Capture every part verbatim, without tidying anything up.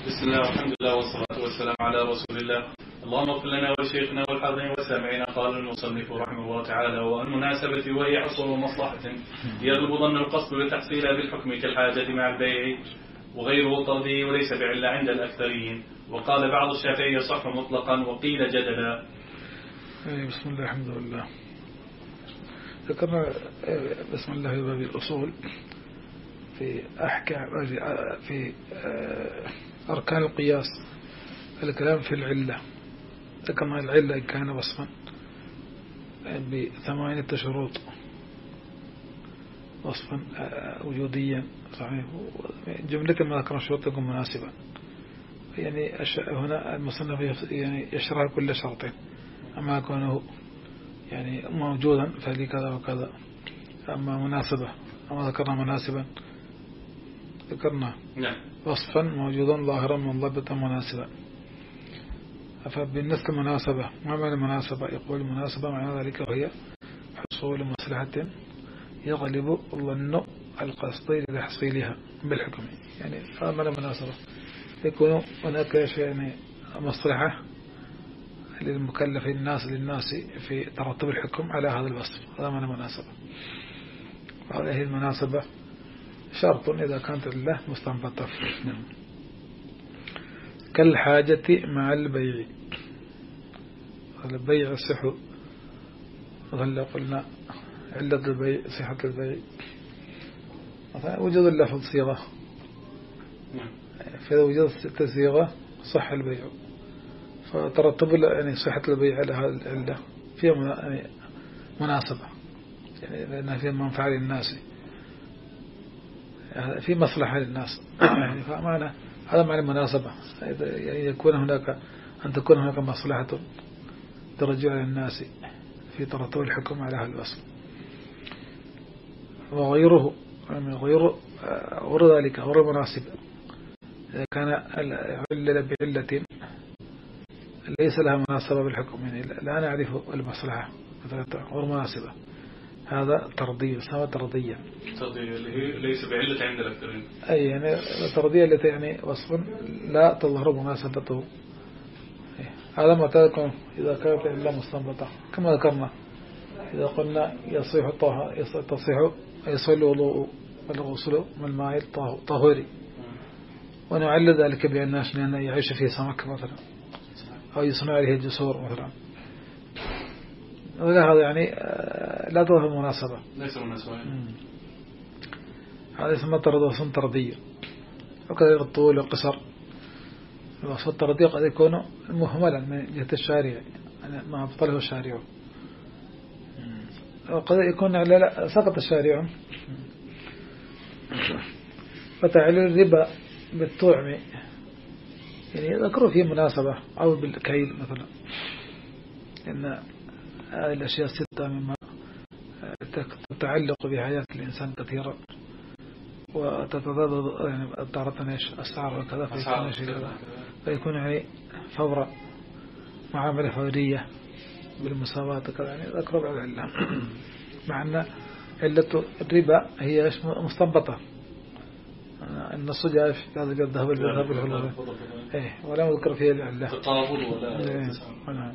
بسم الله والحمد لله والصلاة والسلام على رسول الله. اللهم اغفر لنا ولشيخنا والحاضرين والسامعين. قال المصنف رحمه الله تعالى: والمناسبة وهي حصول مصلحة يغلب ظن القصد لتحصيلها بالحكم كالحاجة مع البيع وغيره طردي وليس بعلة عند الأكثرين. وقال بعض الشافعي يصح مطلقا وقيل جدلا. بسم الله الحمد لله. ذكرنا بسم الله في باب الأصول في أحكام في أركان القياس الكلام في العلة. ذكرنا العلة إن كان وصفا بثمانية شروط وصفا وجوديا صحيح، جملة ما ذكرنا شروط تكون مناسبة. يعني هنا المصنف يعني يشرح كل شرط أما يكونه يعني موجودا فلي كذا وكذا، أما مناسبة أما ذكرنا مناسبا ذكرنا وصفا موجودا ظاهرا منضبطا مناسبا. فبالنسبة للمناسبة ما معنى المناسبة؟ يقول المناسبة معنى ذلك وهي حصول مصلحة يغلب ظن القصد لتحصيلها بالحكم. يعني هذا معنى المناسبة، يكون هناك يعني مصلحة للمكلف الناس للناس في ترتب الحكم على هذا الوصف، هذا معنى المناسبة. وهذه المناسبة شرط إذا كانت الله مستنبطة كالحاجة مع البيع. البيع يصح مثلا قلنا علة البيع صحة البيع وجود اللفظ صيغة، فإذا وجدت صيغة صح البيع، فترتب يعني صحة البيع على هذه العلة فيها يعني مناسبة، يعني لأنها فيها منفعة للناس، في مصلحة للناس. يعني فمعنى هذا معنى المناسبة، يعني يكون هناك أن تكون هناك مصلحة ترجع للناس في ترتب الحكم على هذا الوصف. وغيره يعني غير غير ذلك غير مناسب إذا كان علة بعلة ليس لها مناسبة بالحكم، يعني لا نعرف المصلحة غير مناسبة، هذا ترضي يسمى ترضيا. ترضية اللي هي ليس بعلة عند الأكثرين. أي يعني ترضية التي يعني وصف لا تظهر مناسبته. هذا ما تكون إذا كانت إلا مستنبطة كما ذكرنا. إذا قلنا يصيح طه تصيح يصل الوضوء والغسل من الماء الطهوري، ونعلل ذلك بأن يعيش فيه سمك مثلا أو يصنع عليه جسور مثلا، هذا يعني لا تظهر مناسبة، ليس مناسبة. هذا يسمى ترضي ترضية. وكذلك الطول والقصر، الوصف الترضي قد يكون مهملا من جهة الشارع يعني ما أبطله الشارع، وقد يكون لا سقط الشارع. فتعليل الربا بالطعم يعني ذكروا فيه مناسبة، أو بالكيل مثلا، إن هذه الأشياء الستة مما تتعلق بحياة الإنسان كثيرا وتتضاد يعني تارة السعر وكذا، فيكون شيء فيكون يعني فورا معاملة فورية بالمساواة وكذا، يعني ذكروا بعد العلة. مع أن علة الربا هي مستنبطة، النص جاء في هذا الذهب الذهب الفضة إيه، ولا يذكر فيها العلة تقابل ولا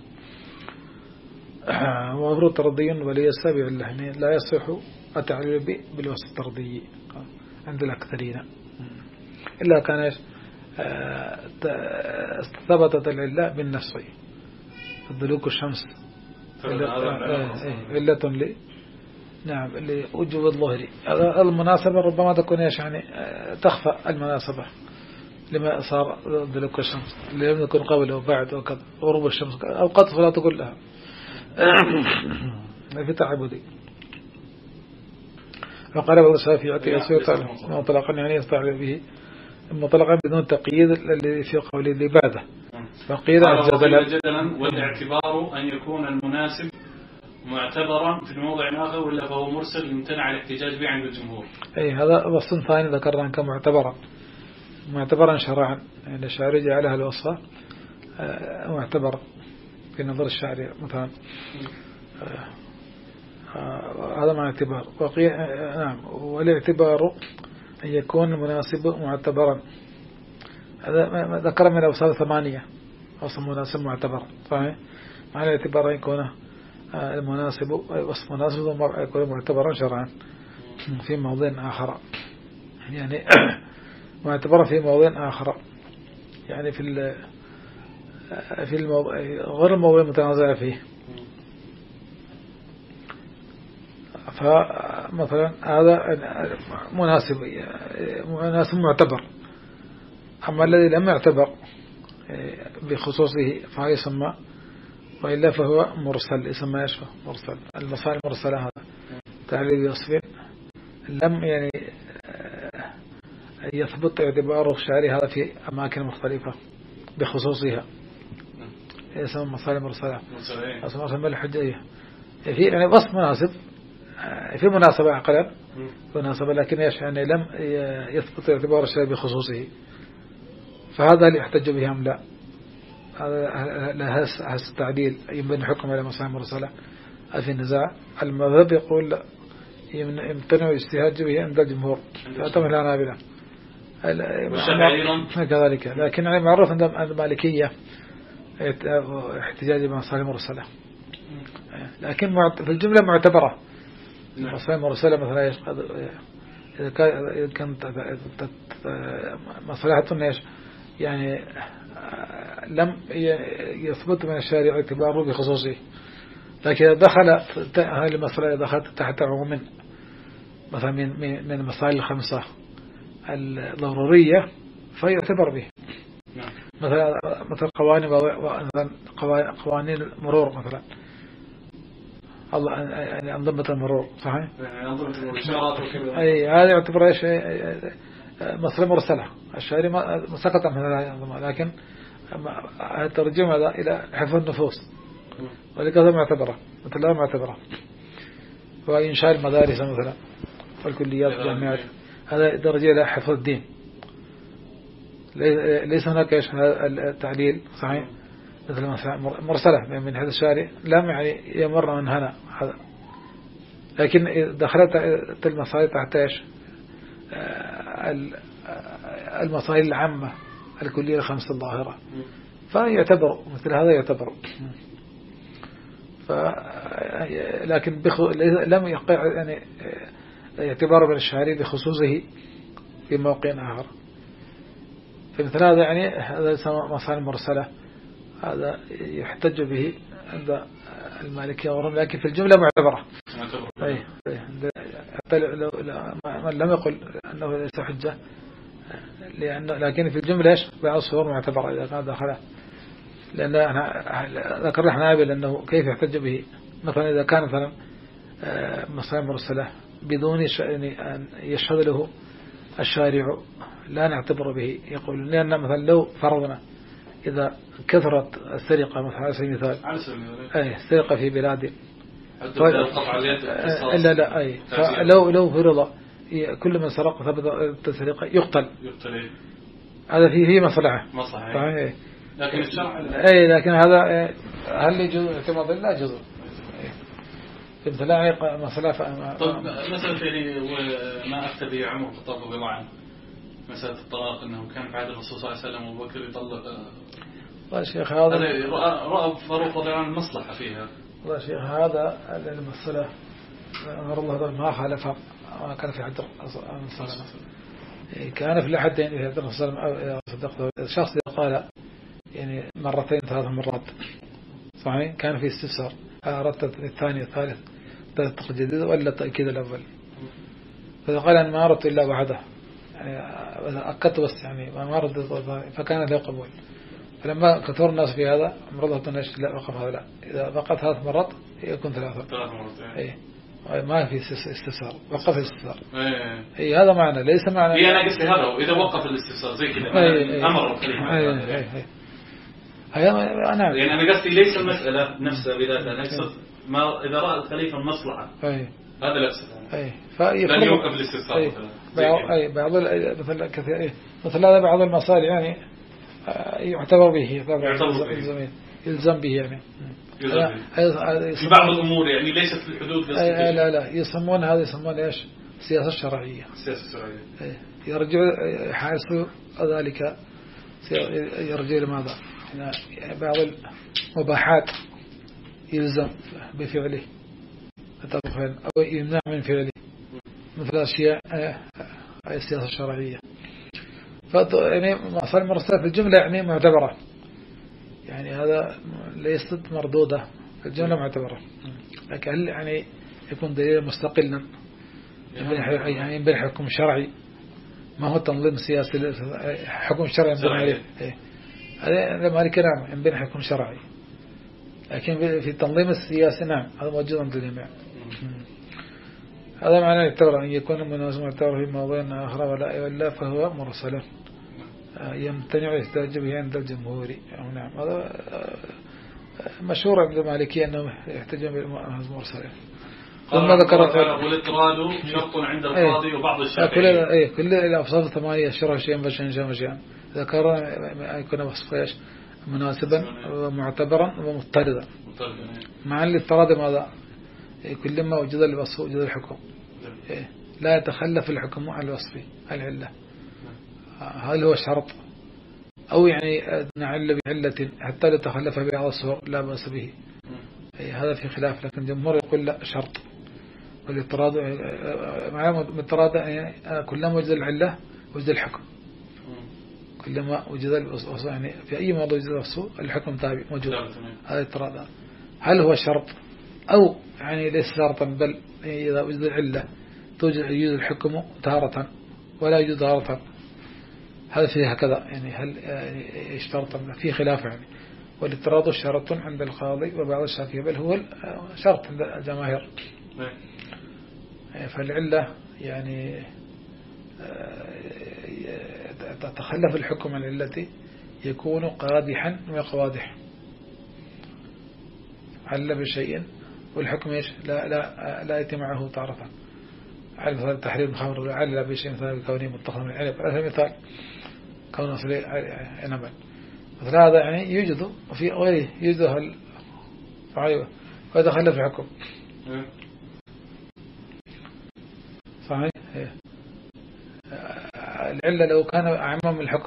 وغير ترضي وليس بعلة، يعني لا يصح التعليل بالوصف الترضي عند الأكثرين إلا كان ثبتت العلة بالنص. دلوك الشمس علة لي نعم لوجوب الظهر. هذا المناسبة ربما تكون ايش يعني تخفى المناسبة لما صار دلوك الشمس اللي لم يكن قبل وبعد وكذا، غروب الشمس أو قطف لا تقول لها في تعبدي. وقال بعض الشافعية يصير مطلقا يعني يستعمل به مطلقا بدون تقييد الذي في قول العبادة. فقيل جدلا والاعتبار أن يكون المناسب معتبرا في الموضع آخر، ولا فهو مرسل يمتنع الاحتجاج به عند الجمهور. أي هذا وصف ثاني ذكرنا كمعتبرا معتبرا شرعا، يعني الشارع جعلها الوصفة معتبرا في نظر الشارع مثلا، هذا مع اعتبار. نعم، والاعتبار أن يكون المناسب معتبرا هذا ذكر من الأوصال ثمانية وصف مناسب معتبر صحيح معنى الاعتبار يكون المناسب وصف مناسب يكون معتبرا شرعا في موضع آخر يعني معتبرا في موضع آخر يعني في ال في الموضوع غير الموضوع المتنازع فيه. فمثلا هذا مناسب مناسب معتبر. أما الذي لم يعتبر بخصوصه فهو يسمى وإلا فهو مرسل يسمى يشفى مرسل. المصالح المرسلة هذا تعليل وصف لم يعني يثبت اعتباره الشعري هذا في أماكن مختلفة بخصوصها يسمى مصالح مرسلة أسمى مرسل الحجية في يعني وصف مناسب في مناسبة عقلا مناسبة لكن يعني لم يثبت اعتبار الشعري بخصوصه فهذا اللي يحتج به أم لا. هذا هذا التعديل يمكن حكم على مصالح مرسلة في النزاع. المذهب يقول يمتنع الاجتهاد به عند الجمهور فأتم الحنابلة كذلك. لكن يعني معروف عند المالكية احتجاج بمصالح مرسلة لكن في الجملة معتبرة. مصالح مرسلة مثلا إذا كانت مصلحة يعني لم يثبت من الشارع اعتباره بخصوصه لكن إذا دخل هذه المسألة دخلت تحت عموم مثلا من من المسائل الخمسة الضرورية فيعتبر به مثلا مثل قوانين قوانين المرور مثلا الله يعني أنظمة المرور صحيح يعني أنظمة الإشارات وكذا أي هذا يعتبر إيش مسألة مرسلة الشارع ما سقط من هذه الأنظمة لكن الترجمة هذا إلى حفظ النفوس ولكذا معتبرة مثل لا معتبرة وإنشاء المدارس مثلا والكليات والجامعات هذا درجة إلى حفظ الدين ليس هناك إيش التعليل صحيح مثل مرسلة من هذا الشارع لم يعني يمر من هنا هذا لكن دخلت المصائل تحت إيش المصائل العامة الكلية الخمسة الظاهرة فيعتبر مثل هذا يعتبر ف لكن بخو... لم يقع يعني اعتبار من الشارع بخصوصه في موقع آخر فمثل هذا يعني هذا يسمى مصالح مرسلة هذا يحتج به عند المالكية ورم لكن في الجملة معتبرة أي لو من لم يقل أنه ليس حجة لأن لكن في الجملة إيش بعض الصور معتبرة إذا كان داخلها لأن ذكر الحنابلة أنه كيف يحتج به مثلا إذا كان مثلا مصالح مرسلة بدون أن يشهد له الشارع لا نعتبر به يقول لأن مثلا لو فرضنا إذا كثرت السرقة مثلا على سبيل المثال أي السرقة في بلاد لا لا أي فلو لو فرض كل من سرق ثبت السرقة يقتل يقتل هذا فيه فيه مصلحة مصلحة لكن الشرع أي لكن هذا هل يجوز اعتماد لا يجوز مثل لا مصلحة طب مثلا يعني ما أفتى به عمر الخطاب رضي الله عنه مسألة الطلاق أنه كان بعد الرسول صلى الله عليه وسلم وأبو بكر يطلق والله شيخ هذا رأى فاروق رضي الله عنه المصلحة فيها والله شيخ هذا المسألة أمر الله ما خالف ما كان في حد الرسول كان في الأحد يعني في حد الرسول صدقته الشخص قال يعني مرتين ثلاث مرات صحيح كان في استفسار أردت الثاني الثالث تجديد ولا تأكيد الأول فقال أنا ما أردت إلا واحدة يعني أكدت بس يعني ما أردت فكان له قبول فلما كثر الناس في هذا أمر الله تنش لا وقف هذا لا إذا بقت ثلاث مرات يكون ثلاثة ثلاث مرات إيه ما في استفسار وقف الاستفسار إيه هذا معنى ليس معنى هي أنا قصدي هذا إذا وقف الاستفسار زي كذا أمر الكلمة هي أنا يعني أنا قصدي ليس المسألة نفسها بذاتها نقصد ما إذا رأى الخليفة المصلحة هذا لا يقصد أي لن يوقف الاستفسار أي بعض مثل كثير إيه مثل هذا بعض المصالح يعني يعتبر به يعتبر يلزم به يعني في بعض الأمور يعني ليست في الحدود لا لا لا يسمون هذا يسمون إيش السياسة الشرعية السياسة الشرعية يرجع حيث ذلك يرجع لماذا؟ يعني بعض المباحات يلزم بفعله أو يمنع من فعله مثل أشياء السياسة الشرعية. يعني صار المرسلات في الجملة يعني معتبرة، يعني هذا ليست مردودة في الجملة معتبرة، لكن هل يعني يكون دليل مستقلا يعني ينبني حكم شرعي، ما هو تنظيم سياسي، حكم شرعي ينبني عليه. هذا لما هذا نعم ينبني حكم شرعي، لكن في التنظيم السياسي نعم هذا موجود عند الجميع. هذا معناه يعتبر أن يكون المناسب معتبر في موضوع آخر ولا إلا فهو مرسل يمتنع يحتاج به عند الجمهور. نعم هذا مشهور عند المالكية أنه يحتاج به مرسل. ثم ذكر والاضطراد شرط عند القاضي وبعض الشافعية. كل ايه كل الأفصال الثمانية شرع شيئا فشيئا شيئا شيئا ذكر يكون وصف ايش مناسبا ومعتبرا ومضطردا. مع الاضطراد ماذا؟ كل ما وجد الوصف وجد الحكم، لا يتخلف الحكم عن الوصف العلة. هل هو شرط أو يعني نعل بعلة حتى لا تخلف بعض الصور لا بأس به، هذا في خلاف، لكن الجمهور يقول لا شرط. والاضطراد مع الاضطراد يعني كلما وجد العلة وجد الحكم، كلما وجد الوصف يعني في أي موضوع وجد الوصف الحكم تابع موجود. هذا الاضطراد هل هو شرط أو يعني ليس شرطا، بل إذا وجد العلة توجد يوجد الحكم تارة ولا يوجد تارة، هذا فيه هكذا يعني هل اشترط في خلاف يعني. والاضطراد شرط عند القاضي وبعض الشافعية، بل هو شرط عند الجماهير. فالعلة يعني تتخلف الحكم عن العلة يكون قادحا وقوادح. عل بشيء والحكم ايش لا لا لا يتم معه تارة، على مثال تحريم الخمر عل بشيء مثال كونه متخذ من العنب، على مثال كون أصلي عنبا، مثل هذا يعني يوجد وفي غيره يوجد صحيح ويتخلف الحكم. صحيح. العلة لو كان أعمم الحكم،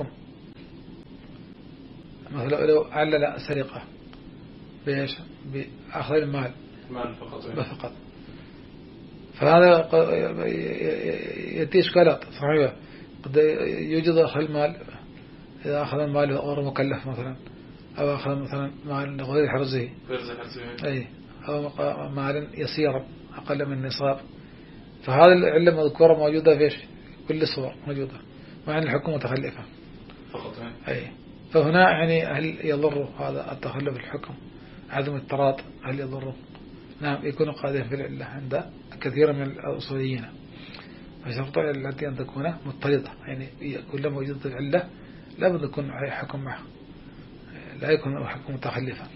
مثلا لو علل سرقة بإيش بأخذ المال فقط، فهذا يأتي إشكالات. صحيح قد يوجد أخذ المال، إذا أخذ المال غير مكلف مثلا، أو أخذ مثلا مال غير حرزه أي أو مال يسيرا أقل من النصاب، فهذه العلة مذكورة موجودة فيش كل الصور موجودة، مع أن الحكم متخلفة فقط. أي فهنا يعني هل يضر هذا التخلف الحكم عدم التراض هل يضره؟ نعم يكون قادر في العلة عند كثير من الأصوليين، فشرط التي أن تكون مضطردة، يعني كلما وجدت العلة لا بد يكون حكم معه، لا يكون حكم متخلفا.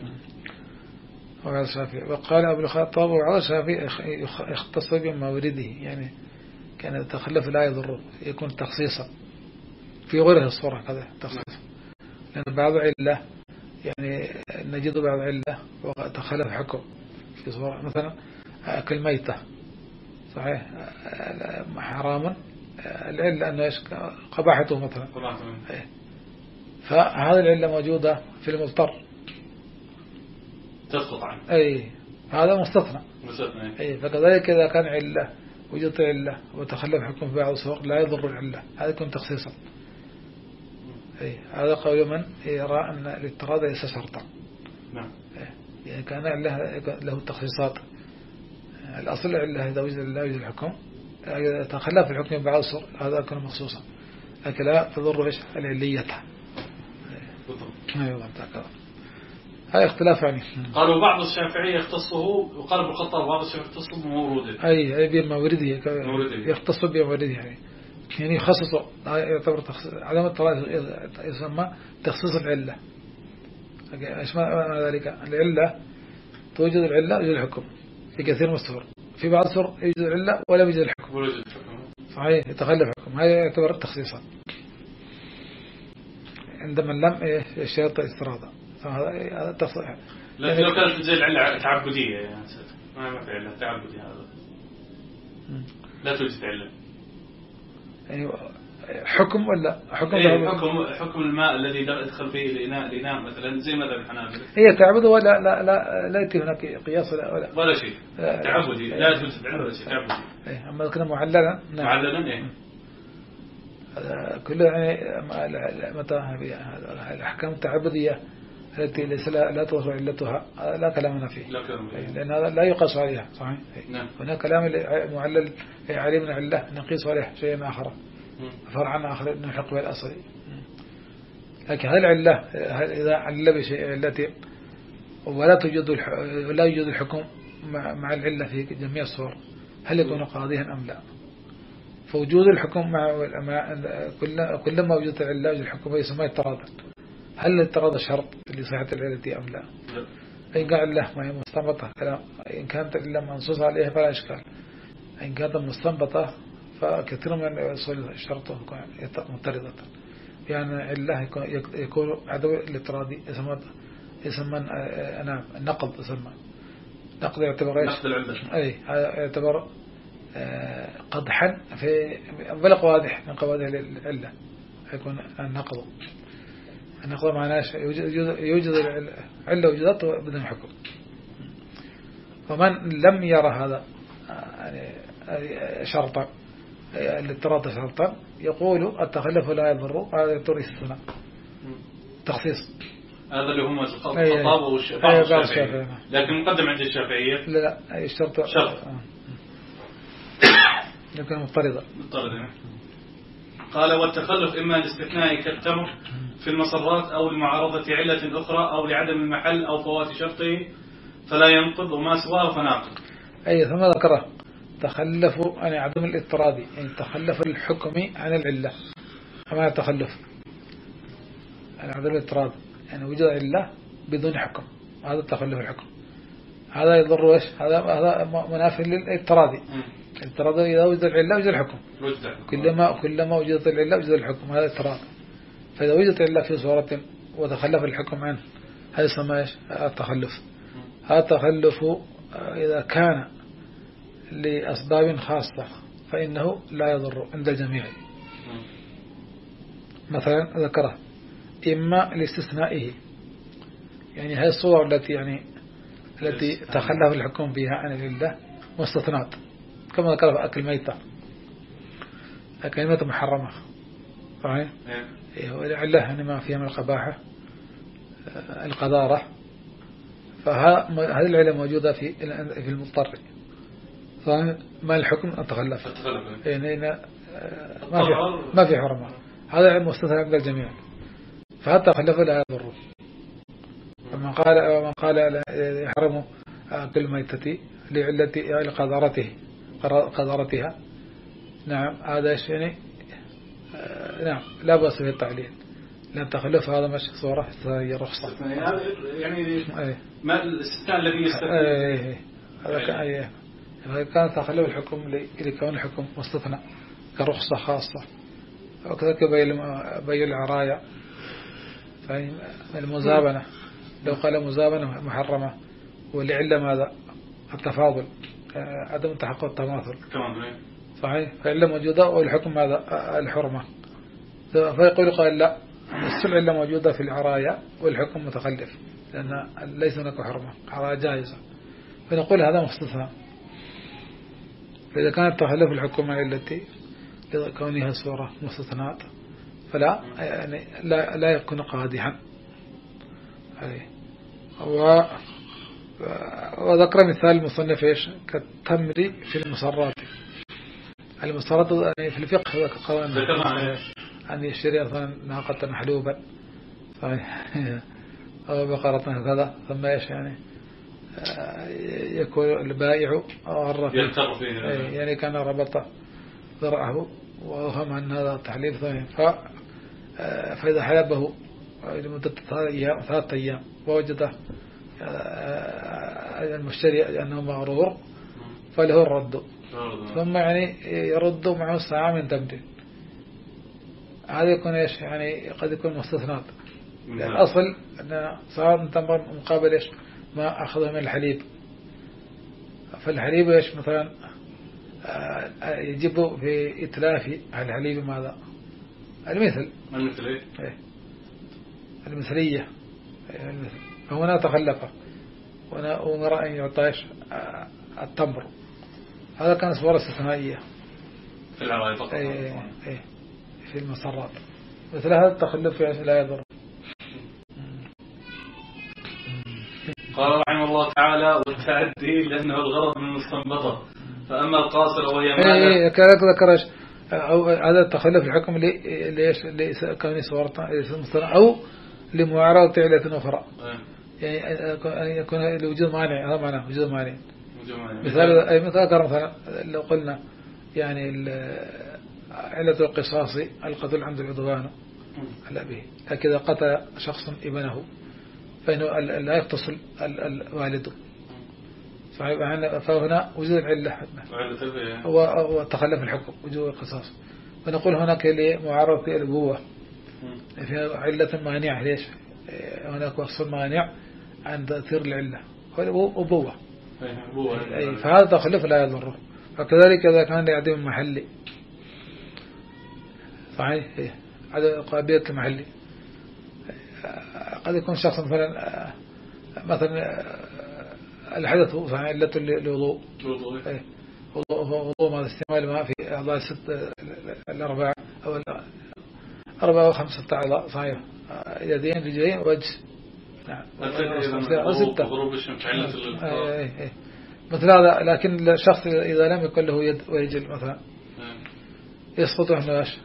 وقال الشافعي وقال أبو الخطاب وعلى الشافعي يختص بمورده، يعني كان التخلف لا يضره، يكون تخصيصا في غيره الصورة كذا تخصيصا، لأن بعض علة يعني نجد بعض علة وتخلف حكم في صورة، مثلا أكل ميتة صحيح حراما العلة أنه قباحته مثلا، فهذه العلة موجودة في المضطر تسقط عنه، أي هذا مستثنى. أي فكذلك إذا كان علة وجدت علة وتخلف حكم في بعض الصور لا يضر العلة، هذا يكون تخصيصا. أي هذا قول من يرى أن الاضطراد ليس شرطا. نعم. يعني كان له له تخصيصات، الأصل العلة إذا وجد لا يوجد الحكم، إذا تخلف الحكم في بعض الصور هذا يكون مخصوصا، لكن لا تضر إيش العلية. أيوة كذا. هاي اختلاف يعني. قالوا بعض الشافعية يختصه، وقال ابن الخطاب بعض الشافعية يختصه بمورده. أي أي بمورده يختص بمورده يعني يعني يخصص يعتبر تخصيص عدم الطلاق يسمى تخصيص العلة. إيش معنى ذلك؟ العلة توجد العلة يوجد الحكم في كثير من الصور، في بعض الصور يوجد العلة ولا يوجد الحكم. صحيح يتخلف الحكم، هذا يعتبر تخصيصا عندما لم يشترط الاستراضة، هذا تصحيح. لكن لو كانت زي العلة تعبدية يعني ما في علة تعبدية، هذا لا توجد علة. يعني حكم ولا حكم إيه حكم حكم الماء الذي يدخل فيه الإناء الإناء مثلا زي ماذا الحنابلة هي تعبده ولا لا لا لا يأتي هناك قياس ولا ولا, ولا شيء تعبدي لا يجوز فعل ولا شيء تعبدي. إيه أما كنا معللا نعم. معللا إيه كله يعني متى الأحكام التعبدية التي ليس لا توصل علتها لا كلامنا فيه لا كلام فيه لأن هذا لا يقاس عليها صحيح. نعم. هناك كلام معلل عليه من علة نقيس عليه شيء آخر فرعا آخر نلحق به الأصل. لكن هل العلة إذا علل بشيء علته ولا توجد ولا يوجد الحكم مع العلة في جميع الصور هل يكون قاضيا أم لا؟ فوجود الحكم مع كلما وجدت العلة وجد الحكم يسمى اضطرادا. هل الاضطراد شرط لصحة العلة أم لا؟ إن قال الله ما هي مستنبطة كلام إن كانت إلا منصوص عليها فلا إشكال. إن كانت مستنبطة فكثير من يصل شرطه مضطردة يعني علة يكون عدو الاضطرادي يسمى يسمى أنا النقض يسمى نقض يعتبر إيش؟ نقض العلة. أي يعتبر قدحا في بلغ واضح من قواعد العلة يكون النقض. النقض معناه يوجد يوجد العلة وجدت بدون حكم. ومن لم يرى هذا يعني شرطا الاضطراد شرطا يقول التخلف لا يضر هذا يضر السنة تخصيص. هذا اللي هم الخطاب والشافعي لكن مقدم عند الشافعية لا لا الشرط شرط لكن مضطردة مضطردة. قال والتخلف إما الاستثناء كالتمر في المصرات أو المعارضة علة أخرى أو لعدم المحل أو فوات شرطه فلا ينقض وما سواه فناقض. أي ثم ذكره تخلفوا عن عدم الاضطراد يعني تخلف الحكم عن العلة. أما التخلف عن عدم الاضطراد يعني وجد علة بدون حكم هذا التخلف الحكم هذا يضر إيش هذا هذا منافي للاضطراد. الاضطراد إذا وجد العلة وجد الحكم كلما كلما وجدت العلة وجد الحكم هذا اضطراد. فإذا وجدت العلة في صورة وتخلف الحكم عنه هذا يسمى إيش التخلف. هذا التخلف إذا كان لأسباب خاصة فإنه لا يضر عند الجميع. مثلا ذكره إما لاستثنائه يعني هذه الصور التي يعني التي تخلف الحكم بها عن العلة مستثنات كما ذكر في أكل ميتة أكل ميتة محرمة صحيح والعلة يعني ما فيها من القباحة القذارة فهذه العلة موجودة في في المضطر ما الحكم أتخلف يعني ما في ما في حرمة هذا مستثنى عند الجميع فهذا تخلف لا يضر. من قال من قال يحرم أكل ميتة لعلة قذارته قذارتها نعم هذا شيء نعم لا بأس به التعليل لأن تخلف هذا مش صورة هي رخصة يعني ما الاستثناء الذي يستثنى هذا كان كان تخلف الحكم لكون الحكم مستثنى كرخصة خاصة وكذلك بين العرايا المزابنة لو قال مزابنة محرمة ولعلة ماذا التفاضل عدم تحقق التماثل صحيح فعلة موجودة والحكم ماذا الحرمة فيقول قال لا العلة موجودة في العرايا والحكم متخلف لأن ليس هناك حرمة عرايا جائزة فنقول هذا مستثنى. فإذا كانت تخلف الحكم التي لكونها صورة مستثنات فلا يعني لا لا يكون قادحا. و وذكر مثال المصنف ايش كالتمر في المصرات. المصرات يعني في الفقه قال أن يشتري مثلا ناقة محلوبا أو بقرة كذا ثم ايش يعني يكون البائع غر فيه يعني كان ربط ذرعه وهم أن هذا تحليل ثاني فإذا حلبه لمدة ثلاثة أيام ووجد المشتري أنه مغرور فله الرد ثم يعني يرد معه ساعة من تمر هذا يكون إيش يعني قد يكون مستثنات لأن الأصل أن ساعة من تمر مقابل إيش ما أخذه من الحليب فالحليب إيش مثلا يجب في إتلاف الحليب ماذا المثل المثل إيه؟ إيه المثلية إيه المثل. فهنا تخلف ونرى أن يعطيش التمر، هذا كان صورة استثنائية في العوائل فقط. إيه إيه في المسرات، مثل هذا التخلف لا يضر. قال رحمه الله تعالى: والتعدي لأنه الغرض من المستنبطة، فأما القاصرة وهي ما إيه كذلك ذكرش أو هذا التخلف الحكم ليش ليس كوني صورة أو لمعارضة علة أخرى، يعني أن يكون لوجود مانع، هذا معناه وجود مانع. مثال أي مثال مثلا لو قلنا يعني علة القصاص القتل عند العدوان على به، لكن إذا قتل شخص ابنه فإنه لا يقتصل الوالد، فهنا وجود العلة هو تخلف الحكم وجود القصاص، فنقول هناك لمعارضة الأبوة فيها علة مانعة. ليش هناك وصف مانع عن تأثير العلة هو أبوة، فهذا تخلف لا يضره. فكذلك إذا كان لعدم المحلي صحيح عدم قابلية المحلي، قد يكون شخص مثلا مثلا الحدث صحيح علة الوضوء، وضوء مع استعمال الماء في أعضاء الست الأربعة أو أربعة أو خمسة أعضاء صحيح، يدين رجلين وجه نعم ستة غروب الشمس علة الاضطراب مثل هذا. لكن الشخص إذا لم يكن له يد ورجل مثلا يسقط عنه ايش؟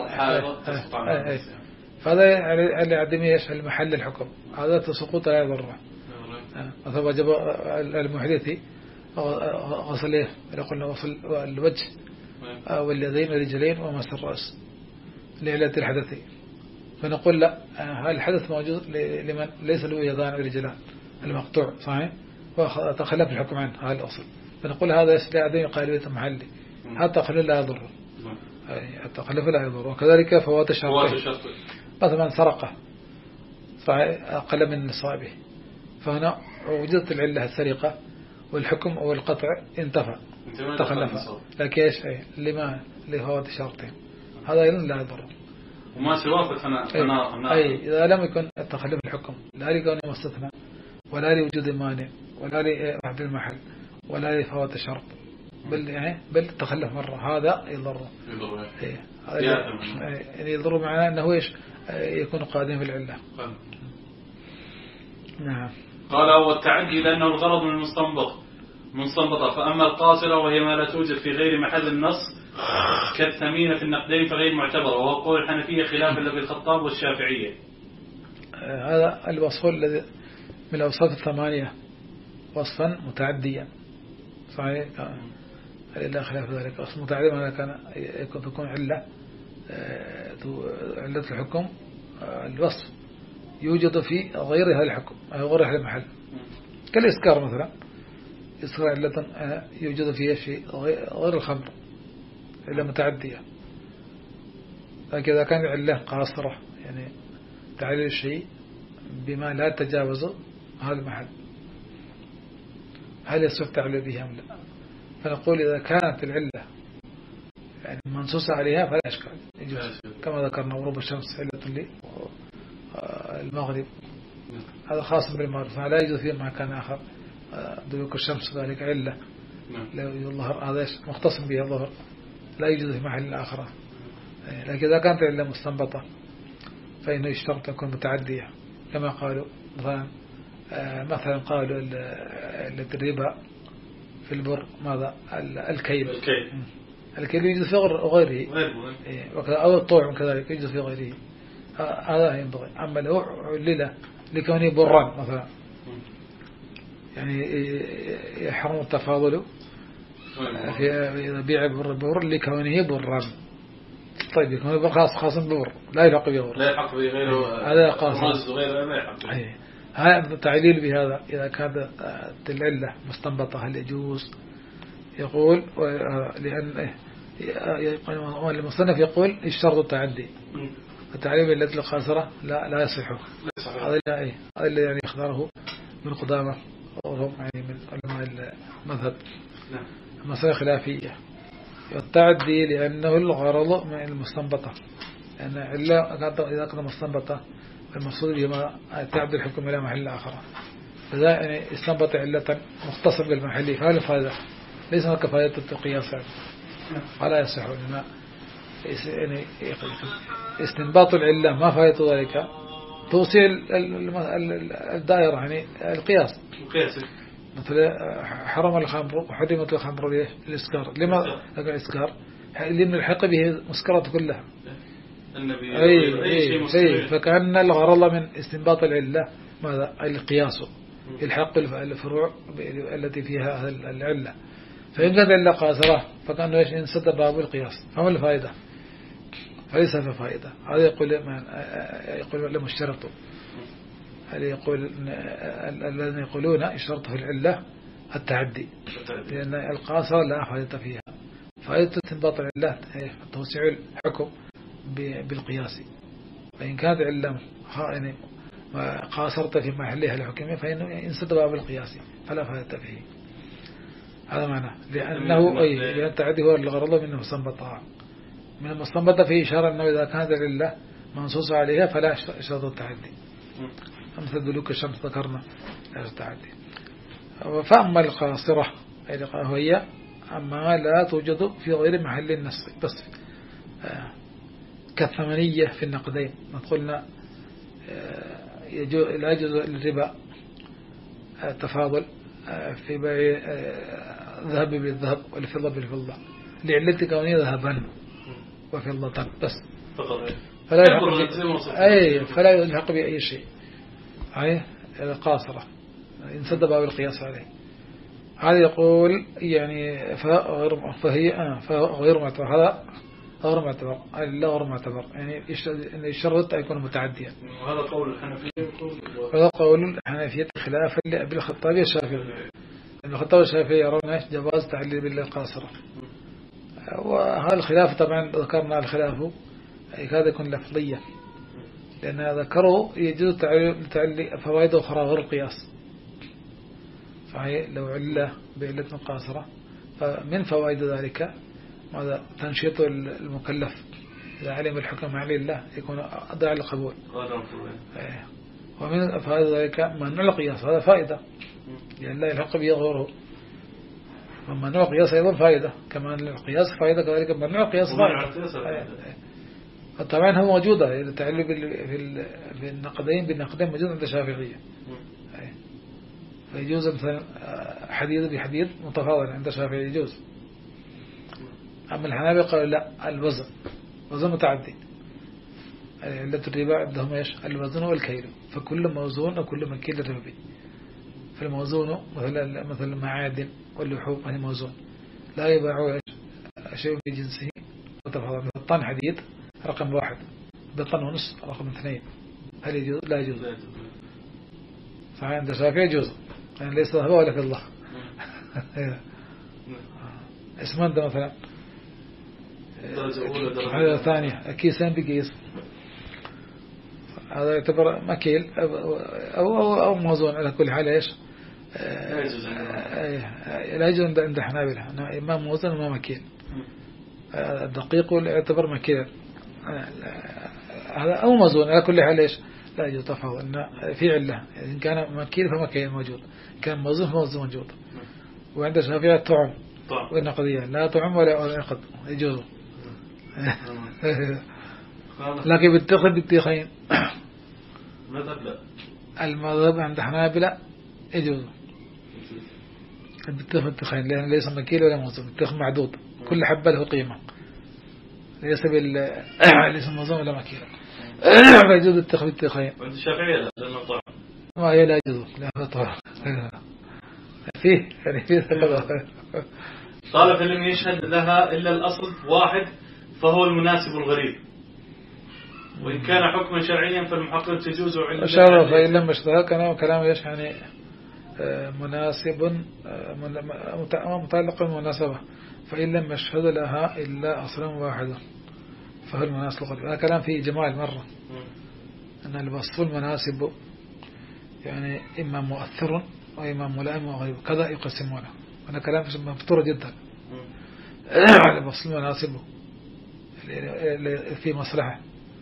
فهذا اللي عدمي ايش المحل الحكم، هذا تسقط لا يضره. مثلا وجب المحدث غسل ايه قلنا غسل الوجه واليدين والرجلين ومس الرأس لعلة الحدث، فنقول لا هذا الحدث موجود لمن ليس له يدان ورجلان المقطوع صحيح وتخلف الحكم عنه هذا الأصل، فنقول هذا يسلي عدم قالبية محلي، هذا تخلف لا يضر، التخلف لا يضر. وكذلك فوات الشرط مثلا سرقة صحيح أقل من نصابه، فهنا وجدت العلة السرقة والحكم أو القطع انتفى تخلف، لكن ايش لما لفوات الشرطين هذا أيضا لا يضر. وما سواه فنا أي إذا لم يكن التخلف الحكم لا لكونه مستثنى ولا لوجود مانع ولا لوحد المحل ولا لفوات الشرط، بل يعني بل تخلف مرة هذا يضر. يضر يعني يضر معناه أنه إيش يكون قادم في العلة. نعم. قال هو التعدي لأنه الغرض من المستنبط منستنبطة، فأما القاصرة وهي ما لا توجد في غير محل النص كالثمينة في النقدين فغير معتبرة، وهو قول الحنفية خلافا لابن الخطاب والشافعية. هذا الوصف الذي من الأوصاف الثمانية وصفا متعديا صحيح لا خلاف ذلك. وصف متعدي معناه كان يكون تكون علة علة الحكم الوصف يوجد في غير هذا الحكم أو غير هذا المحل، كالإسكار مثلا إسكار علة يوجد فيها شيء غير الخمر إلا متعدية، لكن إذا كان علة قاصرة يعني تعليل الشيء بما لا تجاوز هذا المحل هل يصف تعليل به أم لا؟ فنقول إذا كانت العلة يعني منصوص عليها فلا إشكال يجوز، كما ذكرنا غروب الشمس علة للمغرب هذا خاص بالمغرب فلا يجوز فيه مع كان آخر دلوك الشمس ذلك علة لا يظهر هذا مختص به الظهر لا يوجد في محل آخر. لكن إذا كانت علة مستنبطة فإنه يشترط تكون متعدية، كما قالوا مثلا مثلا قالوا الربا في البر ماذا الكيل الكيل يوجد في غيره أو الطوع كذلك يوجد في غيره، هذا ينبغي. أما لو علل لكونه برا مثلا يعني يحرم التفاضل في بيع البر لكونه برا، طيب يكون بر خاص خاص ببر لا يلحق به لا يلحق به غيره هذا قاصر غيره لا يلحق به. هذا تعليل بهذا إذا كانت العلة مستنبطة هل يجوز؟ يقول لأن المصنف يقول الشرط التعدي، التعليل بالعلة القاصرة لا لا يصح، هذا هذا اللي يعني اختاره من قدامى وهم يعني من علماء المذهب مسألة خلافية. التعدي لأنه الغرض من المستنبطة أن إلا إذا كان مستنبطة المقصود بما تعدل الحكم إلى محل آخر، فذا يعني استنبط علة مختصر بالمحلي، فهذا الفائدة ليس هناك فائدة القياس ولا يصح لنا يعني استنباط العلة ما فائدة ذلك توصيل الدائرة يعني القياس. مثلا حرم الخمر وحرمت الخمر ليه الإسكار، لما الإسكار لأن الحق به مسكرات كلها النبي أي أي أي فكأن الغرض من استنباط العلة ماذا القياس الحق الفروع التي فيها العلة، فإن كانت العلة قاصرة فكأنه إيش انسد باب القياس، فما الفائدة؟ فليس في فائدة. هذا يقول يقول لهم اشترطوا، هذا يقول الذين يقولون اشترط في العلة التعدي، لأن القاصرة لا فائدة فيها. فائدة استنباط العلة توسيع الحكم بالقياس، فإن كانت علة يعني قاصرت في محلها الحكمية فإنه ينسد باب القياس فلا فائدة فيه. هذا معنى لأنه أي لأن التعدي هو الغرض منه مستنبطها، من المستنبط فيه إشارة أنه إذا كانت العلة منصوص عليها فلا اشتراط التعدي، مثل دلوك الشمس ذكرنا لا التعدي. فأما القاصرة هي أما لا توجد في غير محل النص بس كالثمنية في النقدين، قلنا لا يجوز الربا التفاضل في بيع الذهب بالذهب والفضة بالفضة لعلة كونية ذهبا وفضة بس فلا يلحق أي فلا يلحق بأي شيء، هاي القاصرة انسد باب القياس عليه. هذا يقول يعني فغير فهي آه فغير معتبر، هذا غير معتبر لا غير معتبر يعني الشرط يكون متعديا. وهذا قول الحنفية وهذا قول الحنفية خلافا لأبي الخطابي الشافعي، ابن الخطاب الشافعي يرون جواز تعليل بالقاصرة، وهذا الخلاف طبعا ذكرنا الخلاف هذا يكون لفظيا لأن ذكروا يجوز تعليل فوائد أخرى غير القياس، فهي لو علة بعلة قاصرة فمن فوائد ذلك ماذا تنشيط المكلف إذا علم الحكم عليه الله يكون أدعى القبول، ومن فوائد ذلك منع القياس هذا فائدة لأن لا يلحق به غيره، ومنع القياس أيضا فائدة كما أن القياس فائدة كذلك منع القياس فائدة. طبعا هو موجودة التعليل في النقدين بالنقدين موجود عند الشافعية، فيجوز مثلا حديد بحديد متفاضل عند الشافعي يجوز. أما الحنابلة قالوا لا الوزن وزن متعدي، علة الربا عندهم ايش الوزن والكيل، فكل موزون وكل مكيل ربي، فالموزون مثلا مثل المعادن واللحوم هي موزون لا يباع شيء في جنسه متفاضل، مثل طن حديد رقم واحد بطن ونص رقم اثنين هل يجوز؟ لا يجوز. فعند الشافعي يجوز يعني ليس ذهب ولا فضة. اسمان ده مثلا هذا ثانية كيسان بقيس هذا يعتبر مكيل أو أو أو موزون على كل حال إيش لا يجوز عند حنابلة ما موزون وما مكيل، الدقيق يعتبر مكيل هذا أو موزون على كل حال إيش لا يجوز تفاضل إن في علة إن كان مكيل فمكيل موجود، كان موزون فموزون موجود. وعند الشافعي طعم والنقدية لا طعم ولا نقد يجوز لكن بالتخذ بالتخين المذهب عند حنابلة يجوز بالتخذ بالتخين لأن ليس مكيل ولا موزون، بالتخذ معدود كل حبة له قيمة ليس بال ليس موزون ولا مكيل فيجوز التخذ بالتخين. عند الشافعية لا لأنه طعم ما هي لا يجوز لأنه طعم فيه يعني فيه قال فلم يشهد لها إلا الأصل واحد فهو المناسب الغريب، وإن كان حكما شرعيا فالمحقق تجوز علة أشار فإن لم يشتهى كلام كلام يش يعني مناسب متعلق بالمناسبة، فإن لم يشهد لها إلا أصل واحد فهو المناسب الغريب. هذا كلام فيه جمال مرة أن الوصف المناسب يعني إما مؤثر وإما ملائم وغريب كذا يقسمونه، هذا كلام مفتور جدا الوصف المناسب في مصلحة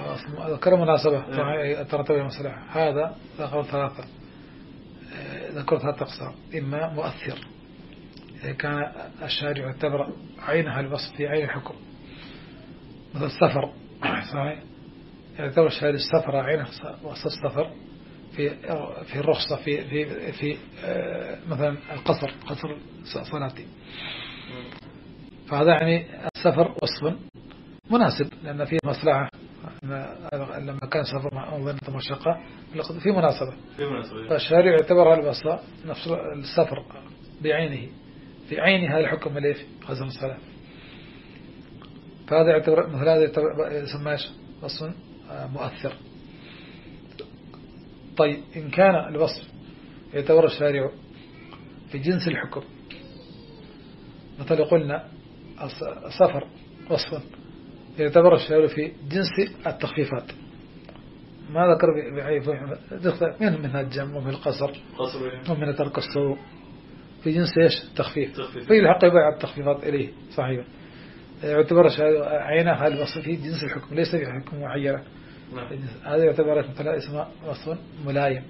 ذكر مناسبة ترتب المصلحة. هذا ذكر ثلاثة ذكر ثلاثة أقسام. إما مؤثر، كان الشارع يعتبر عينها الوصف في عين الحكم، مثل السفر صحيح، يعتبر الشارع السفر عينه وصف السفر في في الرخصة في في في مثلا القصر قصر صلاتي. فهذا يعني السفر وصف مناسب لأن فيه مصلحة، لما كان سفر مع أنظمة مشقة في مناسبة، فالشارع يعتبر الوصلة نفس السفر بعينه في عين هذا الحكم اللي في قصر الصلاة. فهذا يعتبر مثل هذا يسمى وصف مؤثر. طيب إن كان الوصف يعتبر الشارع في جنس الحكم، مثل قلنا السفر وصف يعتبر الشارع في جنس التخفيفات، ما ذكر من منها الجمع ومن القصر ومن ترك الصوم في جنس ايش تخفيف، في الحق يبيع التخفيفات إليه صحيح. يعتبر عينها الوصف في جنس الحكم ليس في حكم معينة. هذا يعتبر مثلا اسمه وصف ملايم.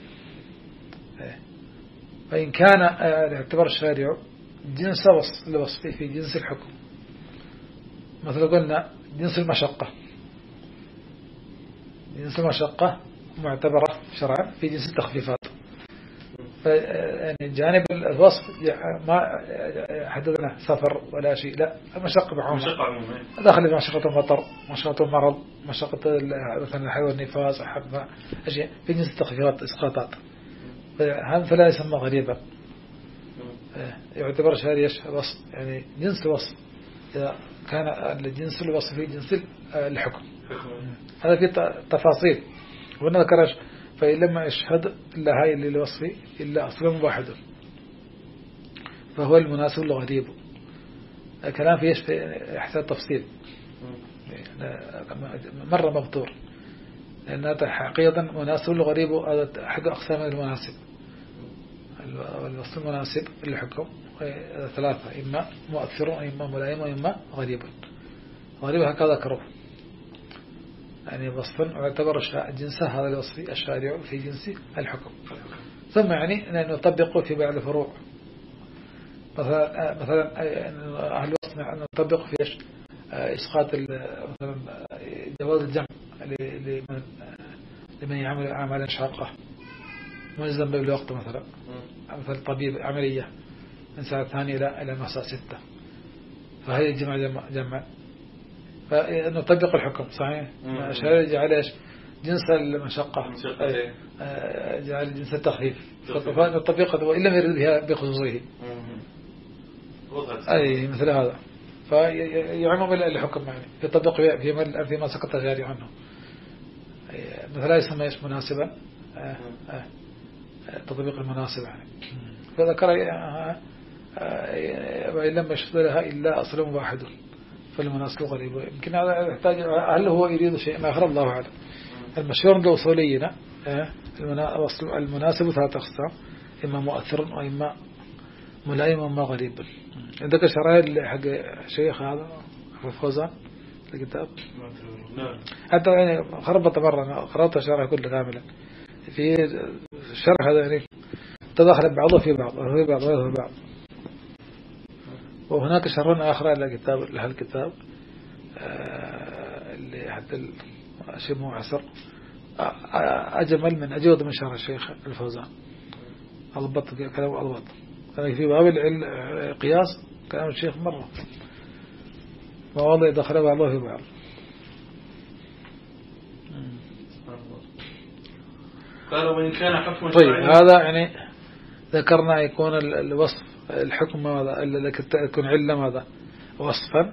فإن كان يعتبر الشارع جنس وصف الوصف في جنس الحكم، مثل قلنا جنس المشقة، جنس المشقة معتبرة شرعا في جنس التخفيفات. يعني جانب الوصف ما حددنا سفر ولا شيء، لا المشقة بعموم داخل مشقة المطر، مشقة المرض، مشقة مثلا الحيوان والنفاس حبة أشياء في جنس التخفيفات إسقاطات، هذا فلا يسمى غريبا. يعتبر شاريش وصف يعني جنس الوصف إذا كان الجنس الوصف في جنس الحكم. هذا في تفاصيل ونذكرش. فإن لم يشهد إلا هاي للوصف إلا أصل واحد فهو المناسب الغريب. الكلام فيه يحتاج تفصيل مرة مبتور، لأن هذا حقيقة مناسب الغريب هذا حق أقسام المناسب. الوصف المناسب للحكم ثلاثة، إما مؤثر إما ملائم إما غريب. غريب هكذا ذكره يعني وصفا يعتبر جنسه هذا الوصف الشارع في جنس الحكم. ثم يعني أن نطبقه في بعض الفروع، مثلا مثلا الوصف نطبق في إيش إسقاط مثلا جواز الجمع لمن لمن يعمل أعمالا شاقة ملزم بالوقت، مثلا مثل طبيب عملية من ساعة ثانية إلى إلى مساء ستة، فهي جمع جمع, جمع. فنطبق الحكم صحيح. الشارع جعل ايش جنس المشقة، جعل جنس التخفيف، فنطبقه وإن لم يرد بها بخصوصه أي مثل هذا. فيعمم الحكم يعني يطبق فيما فيما سقط الشارع عنه، مثلا يسمى ايش مناسبا تطبيق المناسب يعني. فذكر وإن لم يشهد لها إلا أصل واحد فالمناسب غريب. يمكن هذا يحتاج هل هو يريد شيء ما آخر الله أعلم. المشهور عند أصولينا المناسب ثلاثة أقسام، إما مؤثر وإما ملائم وإما غريب. عندك شرائع حق شيخ هذا فوزان الكتاب حتى يعني خربت مرة قرأت شرح كله كاملا في الشرح هذا يعني تدخل بعضه في بعض وفي بعض وفي بعض. وهناك شرح آخر على كتاب لهالكتاب اللي حتى شيء مو عسر أجمل من أجود من شرح الشيخ الفوزان. أضبط كلام أضبط يعني في باب القياس كلام الشيخ مرة مواضيع دخل بعضه في بعض. قالوا وإن كان حكم طيب هذا يعني ذكرنا يكون الوصف الحكم ماذا اللي يكون علة ماذا وصفا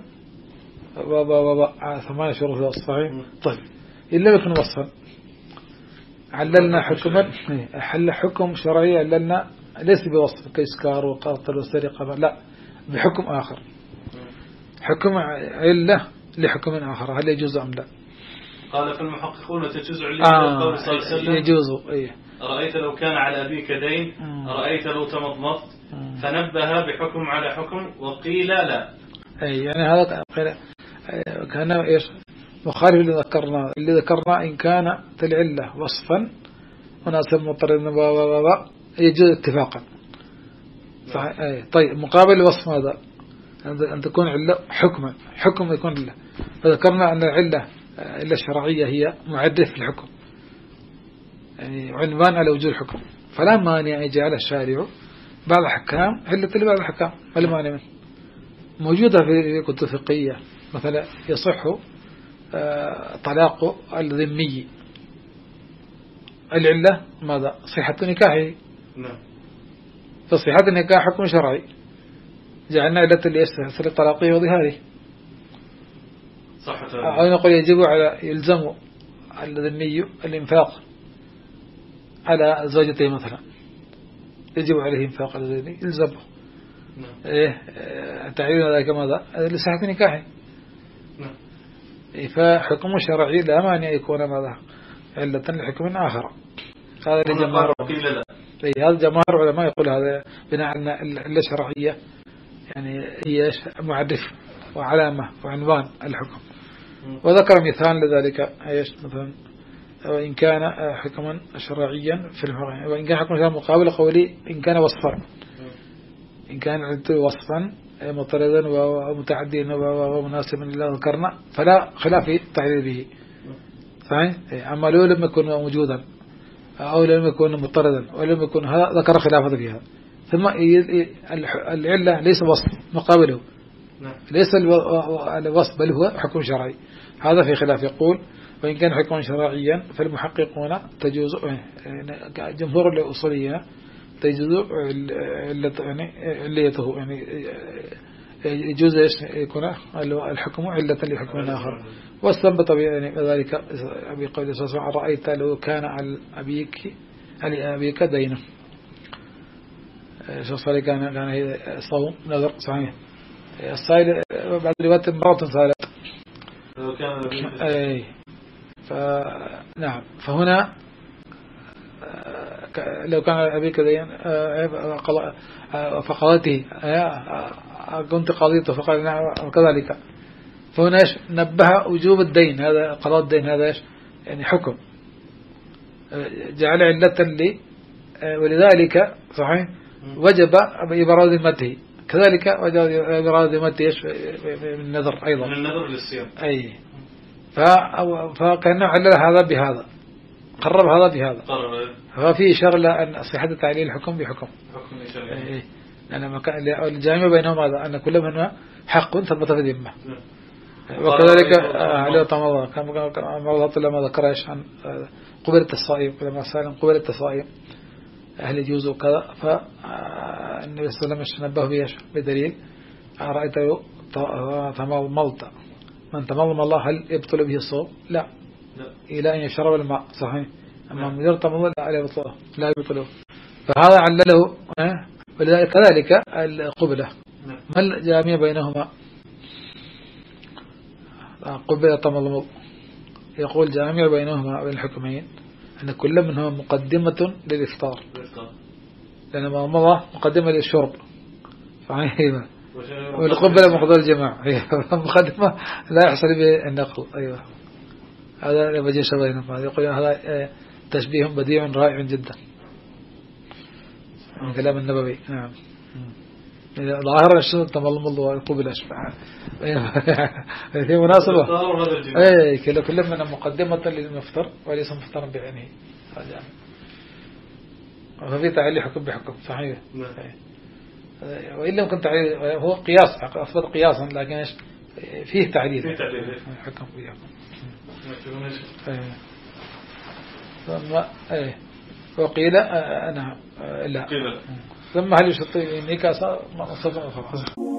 ثمانية شروط وصفين. طيب إلا يكون وصفا عللنا حكما حل حكم شرعي عللنا ليس بوصف كإسكار وقتل وسرقة لا بحكم آخر حكم علة لحكم آخر هل يجوز أم لا؟ قال فالمحققون تجوز علة آه قول صلى الله عليه وسلم يجوز إيه. رأيت لو كان على أبيك دين رأيت لو تمضمضت فنبه بحكم على حكم وقيل لا. أي يعني هذا كان إيش مخالف اللي ذكرنا اللي ذكرنا إن كان العلة وصفا مناسب مضطرد يجوز اتفاقا. صحيح. أي طيب مقابل الوصف ماذا؟ أن تكون علة حكما، حكم يكون علة. فذكرنا أن العلة إلا الشرعية هي معرف الحكم، يعني عنوان على وجود الحكم، فلا مانع يجعل الشارع بعض الحكام علة لبعض الحكام، ولا مانع منه. موجودة في كتب فقهية مثلا يصح طلاق الذمي، العلة ماذا؟ صحة نكاحه. نعم. فصحة النكاح حكم شرعي، جعلنا علة اللي يستحصل طلاقه وظهاره. صح. أو نقول يجب على يلزم الذمي الإنفاق على زوجته مثلا، يجب عليه إنفاق على زوجته يلزمه. نعم. إيه تعليل ذلك ماذا؟ لصحة نكاحه. نعم. فحكم شرعي لا مانع يكون ماذا؟ علة لحكم آخر. هذا لجماهير هذا جماهير العلماء يقول هذا بناء على العلة الشرعية يعني هي معرف وعلامة وعنوان الحكم. وذكر مثال لذلك ايش مثلا وإن كان حكما شرعيا في الحكم، وإن كان حكما مقابل قولي إن كان وصفا، إن كان وصفا مطردا ومتعديا ومناسبا لله ذكرنا فلا خلاف في التعليل به. صحيح. أما لو لم يكن موجودا أو لم يكن مطردا ولم يكن هذا ذكر خلافه فيها. ثم العلة ليس وصف مقابله، ليس الوصف بل هو حكم شرعي. هذا في خلاف. يقول وإن كان حكما شرعيا فالمحققون تجوز جمهور الأصوليين تجوز يعني علته، يعني يجوز يكون الحكم علة لحكم آخر. واستنبط يعني ذلك بقول صلى الله عليه وسلم رأيت لو كان على أبيك على أبيك دينه. شخص كان كان صوم نذر. صحيح. الصائل بعد رواية امرأة سالت لو كان أي فنعم. فهنا لو كان أبيك دين فقالته كنت قضيته فقال نعم وكذلك. فهنا نبه وجوب الدين، هذا قضاء الدين هذا يعني حكم جعل علة لي، ولذلك صحيح وجب إبراز ذمته، كذلك وجب إبراز ذمته من النذر أيضا، من النذر للصيام. أي فكان علل هذا بهذا، قرب هذا بهذا، ففي شغلة أن صحة تعليل الحكم بحكم أي. لأن الجامع بينهم هذا أن كل منها حق ثبت في ذمة، وكذلك عليه طمضة كما مرضت لما ذكر إيش عن قبلة الصائم لما سالم قبلة الصائم أهل يجوز وكذا. فالنبي صلى الله عليه وسلم نبه بيش بدليل رأيته تمضمضت، من تمضم الله هل يبطل به الصوم؟ لا, لا. إلى أن يشرب الماء. صحيح. أما من يرى تمضمض لا يبطله لا يبطله. فهذا علله. ولذلك كذلك القبلة ما الجامع بينهما؟ قبلة تمضمض. يقول جامع بينهما بين الحكمين أن كل منهما مقدمة للإفطار، لأن مضمضة مقدمة للشرب. صحيح. والقبلة مقدار الجماع مقدمة لا يحصل به النقل. أيوة هذا يبجي شبهنا. يقول هذا تشبيه بديع رائع جدا من كلام النبوي. نعم. ظاهر الشيء تمضمض والقبلة هي مناسبة. أي كل كل من مقدمة للمفطر وليس مفطرا بعينه. ففي تعليل حكم بحكم. صحيح. وإن لم يكن تعليل هو قياس أفضل قياسا، لكن فيه تعليل فيه تعليل حكم بحكم. ثم أي وقيل أنا لا ثم هل يشتري نكاسة ما صفر